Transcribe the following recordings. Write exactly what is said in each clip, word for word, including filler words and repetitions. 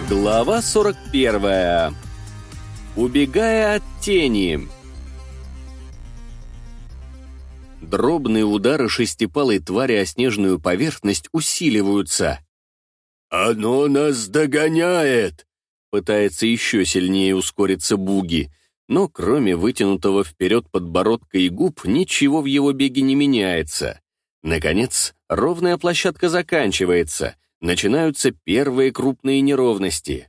Глава сорок первая. Убегая от тени. Дробные удары шестипалой твари о снежную поверхность усиливаются. «Оно нас догоняет!» Пытается еще сильнее ускориться Буги, но кроме вытянутого вперед подбородка и губ ничего в его беге не меняется. Наконец, ровная площадка заканчивается. Начинаются первые крупные неровности.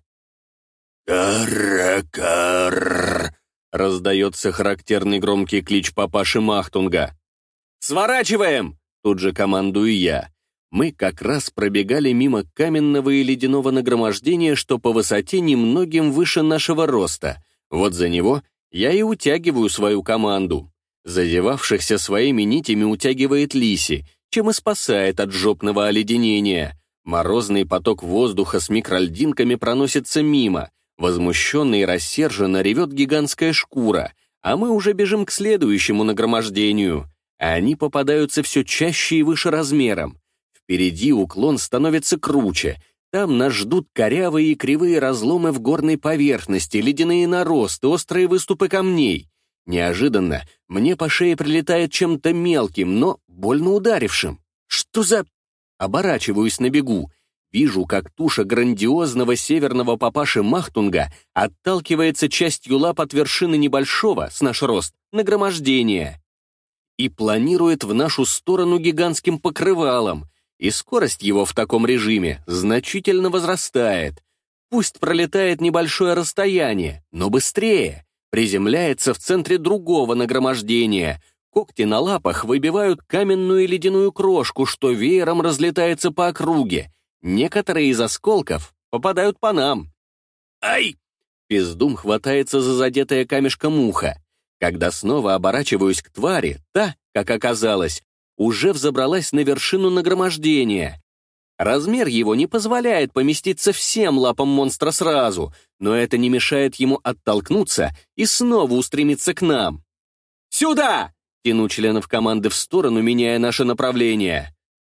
«Каракар!» — раздается характерный громкий клич папаши Махтунга. «Сворачиваем!» — тут же командую я. Мы как раз пробегали мимо каменного и ледяного нагромождения, что по высоте немногим выше нашего роста. Вот за него я и утягиваю свою команду. Задевавшихся своими нитями утягивает Лиси, чем и спасает от жопного оледенения. Морозный поток воздуха с микрольдинками проносится мимо. Возмущенно и рассерженно ревет гигантская шкура, а мы уже бежим к следующему нагромождению. Они попадаются все чаще и выше размером. Впереди уклон становится круче. Там нас ждут корявые и кривые разломы в горной поверхности, ледяные наросты, острые выступы камней. Неожиданно мне по шее прилетает чем-то мелким, но больно ударившим. Что за... Оборачиваюсь на бегу. Вижу, как туша грандиозного северного папаши Махтунга отталкивается частью лап от вершины небольшого, с наш рост, нагромождения и планирует в нашу сторону гигантским покрывалом, и скорость его в таком режиме значительно возрастает. Пусть пролетает небольшое расстояние, но быстрее, приземляется в центре другого нагромождения. Когти на лапах выбивают каменную и ледяную крошку, что веером разлетается по округе. Некоторые из осколков попадают по нам. «Ай!» Пиздум хватается за задетое камешком ухо. Когда снова оборачиваюсь к твари, та, как оказалось, уже взобралась на вершину нагромождения. Размер его не позволяет поместиться всем лапам монстра сразу, но это не мешает ему оттолкнуться и снова устремиться к нам. «Сюда!» Тяну членов команды в сторону, меняя наше направление.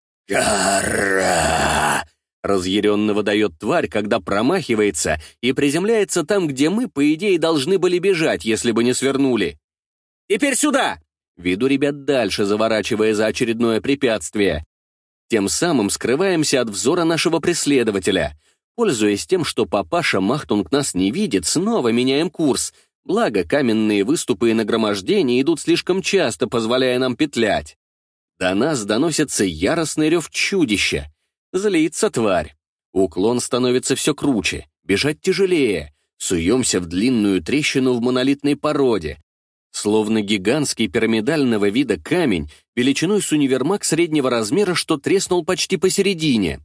«Кара!» — разъяренно выдает тварь, когда промахивается и приземляется там, где мы, по идее, должны были бежать, если бы не свернули. «Теперь сюда!» — веду ребят дальше, заворачивая за очередное препятствие. Тем самым скрываемся от взора нашего преследователя. Пользуясь тем, что папаша Махтунг нас не видит, снова меняем курс. Благо, каменные выступы и нагромождения идут слишком часто, позволяя нам петлять. До нас доносится яростный рев чудища. Злится тварь. Уклон становится все круче, бежать тяжелее. Суемся в длинную трещину в монолитной породе. Словно гигантский пирамидального вида камень, величиной с универмаг среднего размера, что треснул почти посередине.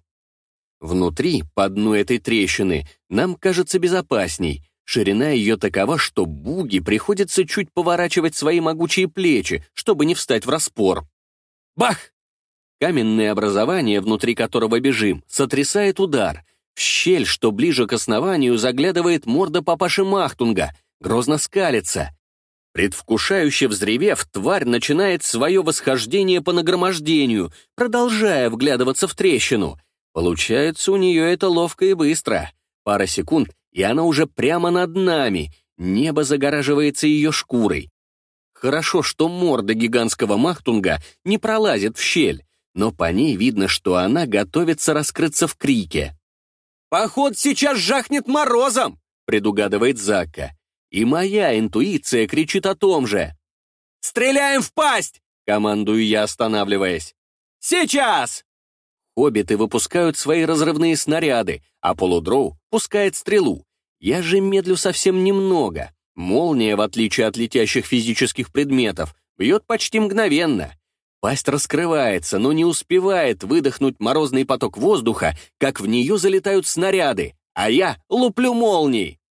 Внутри, по дну этой трещины, нам кажется безопасней. Ширина ее такова, что Буги приходится чуть поворачивать свои могучие плечи, чтобы не встать враспор. Бах! Каменное образование, внутри которого бежим, сотрясает удар. В щель, что ближе к основанию, заглядывает морда папаши Махтунга, грозно скалится. Предвкушающе взревев, тварь начинает свое восхождение по нагромождению, продолжая вглядываться в трещину. Получается у нее это ловко и быстро. Пара секунд, и она уже прямо над нами. Небо загораживается ее шкурой. Хорошо, что морда гигантского Махтунга не пролазит в щель, но по ней видно, что она готовится раскрыться в крике. «Поход сейчас жахнет морозом!» — предугадывает Закка. И моя интуиция кричит о том же. «Стреляем в пасть!» — командую я, останавливаясь. «Сейчас!» Хоббиты выпускают свои разрывные снаряды, а полудроу пускает стрелу. Я же медлю совсем немного. Молния, в отличие от летящих физических предметов, бьет почти мгновенно. Пасть раскрывается, но не успевает выдохнуть морозный поток воздуха, как в нее залетают снаряды, а я луплю молнией.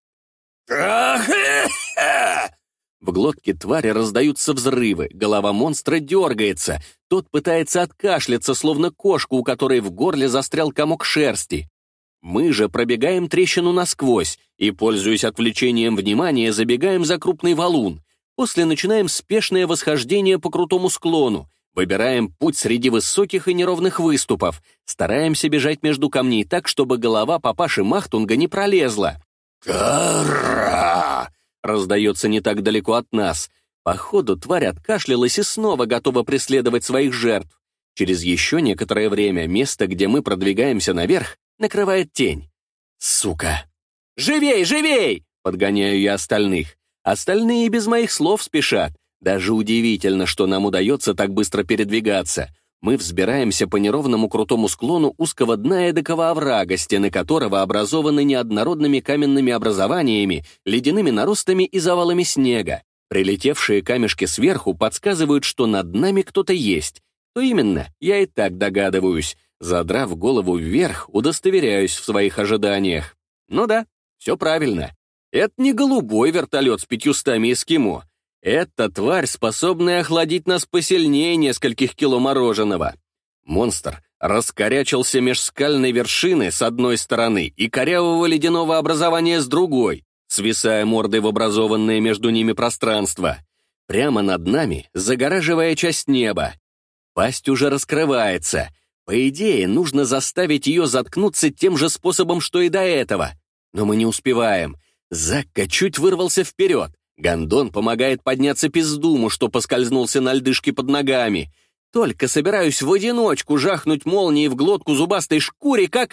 В глотке твари раздаются взрывы, голова монстра дергается, тот пытается откашляться, словно кошка, у которой в горле застрял комок шерсти. Мы же пробегаем трещину насквозь и, пользуясь отвлечением внимания, забегаем за крупный валун. После начинаем спешное восхождение по крутому склону, Выбираем путь среди высоких и неровных выступов. Стараемся бежать между камней так, чтобы голова папаши Махтунга не пролезла. «Кара!» — раздается не так далеко от нас. Походу, тварь откашлялась и снова готова преследовать своих жертв. Через еще некоторое время место, где мы продвигаемся наверх, накрывает тень. Сука! «Живей, живей!» — подгоняю я остальных. Остальные без моих слов спешат. Даже удивительно, что нам удается так быстро передвигаться. Мы взбираемся по неровному крутому склону узкого дна эдакого оврага, стены которого образованы неоднородными каменными образованиями, ледяными наростами и завалами снега. Прилетевшие камешки сверху подсказывают, что над нами кто-то есть. То именно, я и так догадываюсь. Задрав голову вверх, удостоверяюсь в своих ожиданиях. Ну да, все правильно. Это не голубой вертолет с пятьюстами эскимо. Это тварь, способная охладить нас посильнее нескольких кило мороженого. Монстр раскорячился меж скальной вершины с одной стороны и корявого ледяного образования с другой, свисая мордой в образованное между ними пространство. Прямо над нами, загораживая часть неба. Пасть уже раскрывается. По идее, нужно заставить ее заткнуться тем же способом, что и до этого. Но мы не успеваем. Закка чуть вырвался вперед. Гондон помогает подняться пиздуму, что поскользнулся на льдышке под ногами. Только собираюсь в одиночку жахнуть молнией в глотку зубастой шкуре, как...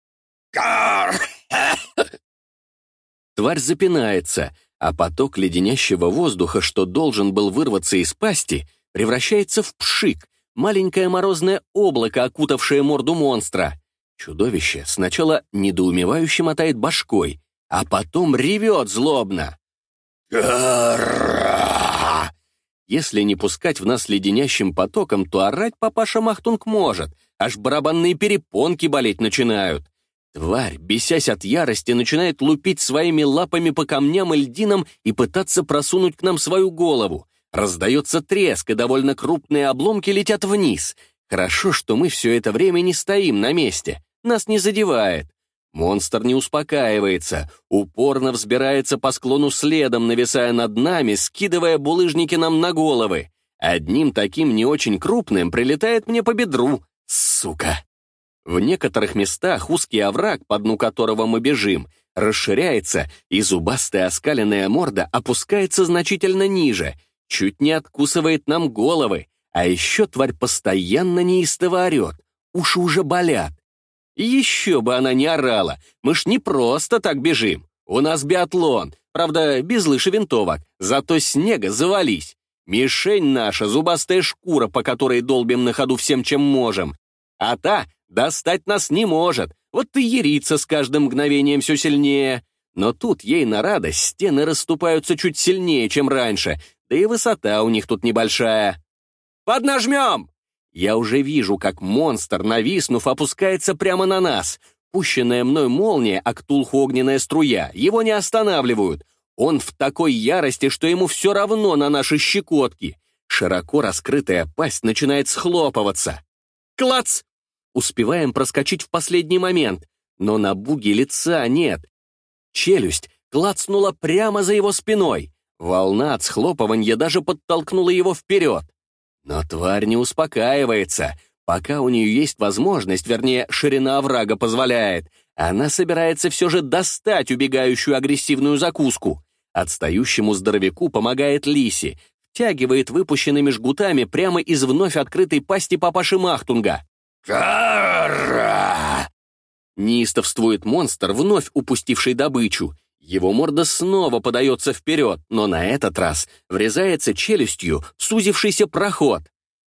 Тварь запинается, а поток леденящего воздуха, что должен был вырваться из пасти, превращается в пшик, маленькое морозное облако, окутавшее морду монстра. Чудовище сначала недоумевающе мотает башкой, а потом ревет злобно. Если не пускать в нас леденящим потоком, то орать папаша Махтунг может, аж барабанные перепонки болеть начинают. Тварь, бесясь от ярости, начинает лупить своими лапами по камням и льдинам и пытаться просунуть к нам свою голову. Раздается треск, и довольно крупные обломки летят вниз. Хорошо, что мы все это время не стоим на месте, нас не задевает. Монстр не успокаивается, упорно взбирается по склону следом, нависая над нами, скидывая булыжники нам на головы. Одним таким не очень крупным прилетает мне по бедру. Сука! В некоторых местах узкий овраг, по дну которого мы бежим, расширяется, и зубастая оскаленная морда опускается значительно ниже, чуть не откусывает нам головы, а еще тварь постоянно неистово орет, уши уже болят. Еще бы она не орала, мы ж не просто так бежим. У нас биатлон, правда, без лыж и винтовок, зато снега завались. Мишень наша — зубастая шкура, по которой долбим на ходу всем, чем можем. А та достать нас не может, вот и ерится с каждым мгновением все сильнее. Но тут ей на радость стены расступаются чуть сильнее, чем раньше, да и высота у них тут небольшая. «Поднажмем!» Я уже вижу, как монстр, нависнув, опускается прямо на нас. Пущенная мной молния, а ктулху огненная струя, его не останавливают. Он в такой ярости, что ему все равно на наши щекотки. Широко раскрытая пасть начинает схлопываться. Клац! Успеваем проскочить в последний момент, но на буге лица нет. Челюсть клацнула прямо за его спиной. Волна от схлопывания даже подтолкнула его вперед. Но тварь не успокаивается. Пока у нее есть возможность, вернее, ширина оврага позволяет, она собирается все же достать убегающую агрессивную закуску. Отстающему здоровяку помогает Лиси, втягивает выпущенными жгутами прямо из вновь открытой пасти папаши Махтунга. «Кара!» Неистовствует монстр, вновь упустивший добычу. Его морда снова подается вперед, но на этот раз врезается челюстью в сузившийся проход.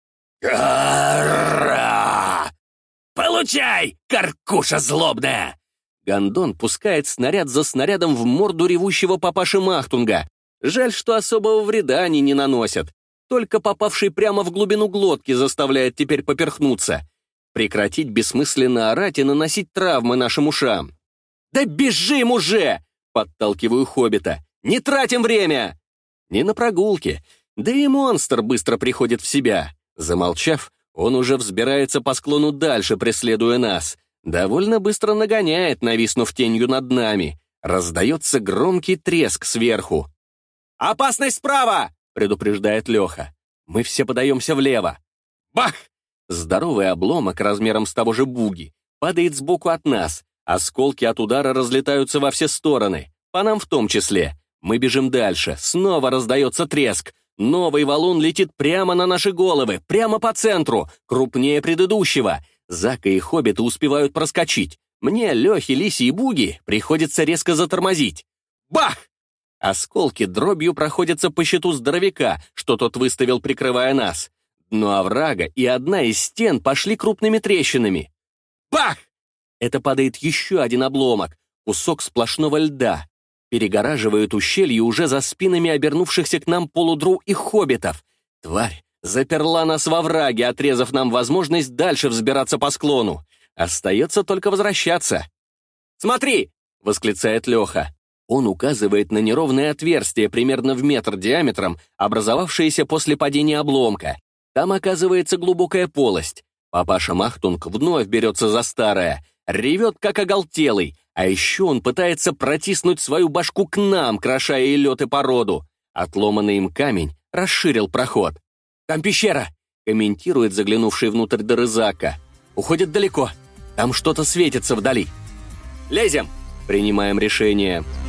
«Кара! Получай, каркуша злобная!» Гондон пускает снаряд за снарядом в морду ревущего папаши Махтунга. Жаль, что особого вреда они не наносят. Только попавший прямо в глубину глотки заставляет теперь поперхнуться. Прекратить бессмысленно орать и наносить травмы нашим ушам. «Да бежим уже!» — подталкиваю хоббита. «Не тратим время!» Не на прогулке. Да и монстр быстро приходит в себя. Замолчав, он уже взбирается по склону дальше, преследуя нас. Довольно быстро нагоняет, нависнув тенью над нами. Раздается громкий треск сверху. «Опасность справа!» — предупреждает Леха. Мы все подаемся влево. Бах! Здоровый обломок размером с того же буги падает сбоку от нас. Осколки от удара разлетаются во все стороны, по нам в том числе. Мы бежим дальше, снова раздается треск. Новый валун летит прямо на наши головы, прямо по центру, крупнее предыдущего. Зака и Хоббиты успевают проскочить. Мне, Лехе, Лисе и Буги приходится резко затормозить. Бах! Осколки дробью проходятся по щиту здоровяка, что тот выставил, прикрывая нас. Дно оврага и одна из стен пошли крупными трещинами. Бах! Это падает еще один обломок, кусок сплошного льда. Перегораживают ущелье уже за спинами обернувшихся к нам полудру и хоббитов. Тварь заперла нас во враге, отрезав нам возможность дальше взбираться по склону. Остается только возвращаться. «Смотри!» — восклицает Леха. Он указывает на неровное отверстие примерно в метр диаметром, образовавшееся после падения обломка. Там оказывается глубокая полость. Папаша Махтунг вновь берется за старое, ревет как оголтелый, а еще он пытается протиснуть свою башку к нам, крошая и лед и породу. Отломанный им камень расширил проход. «Там пещера!» — комментирует заглянувший внутрь дыры Зака. «Уходит далеко. Там что-то светится вдали». «Лезем!» — принимаем решение.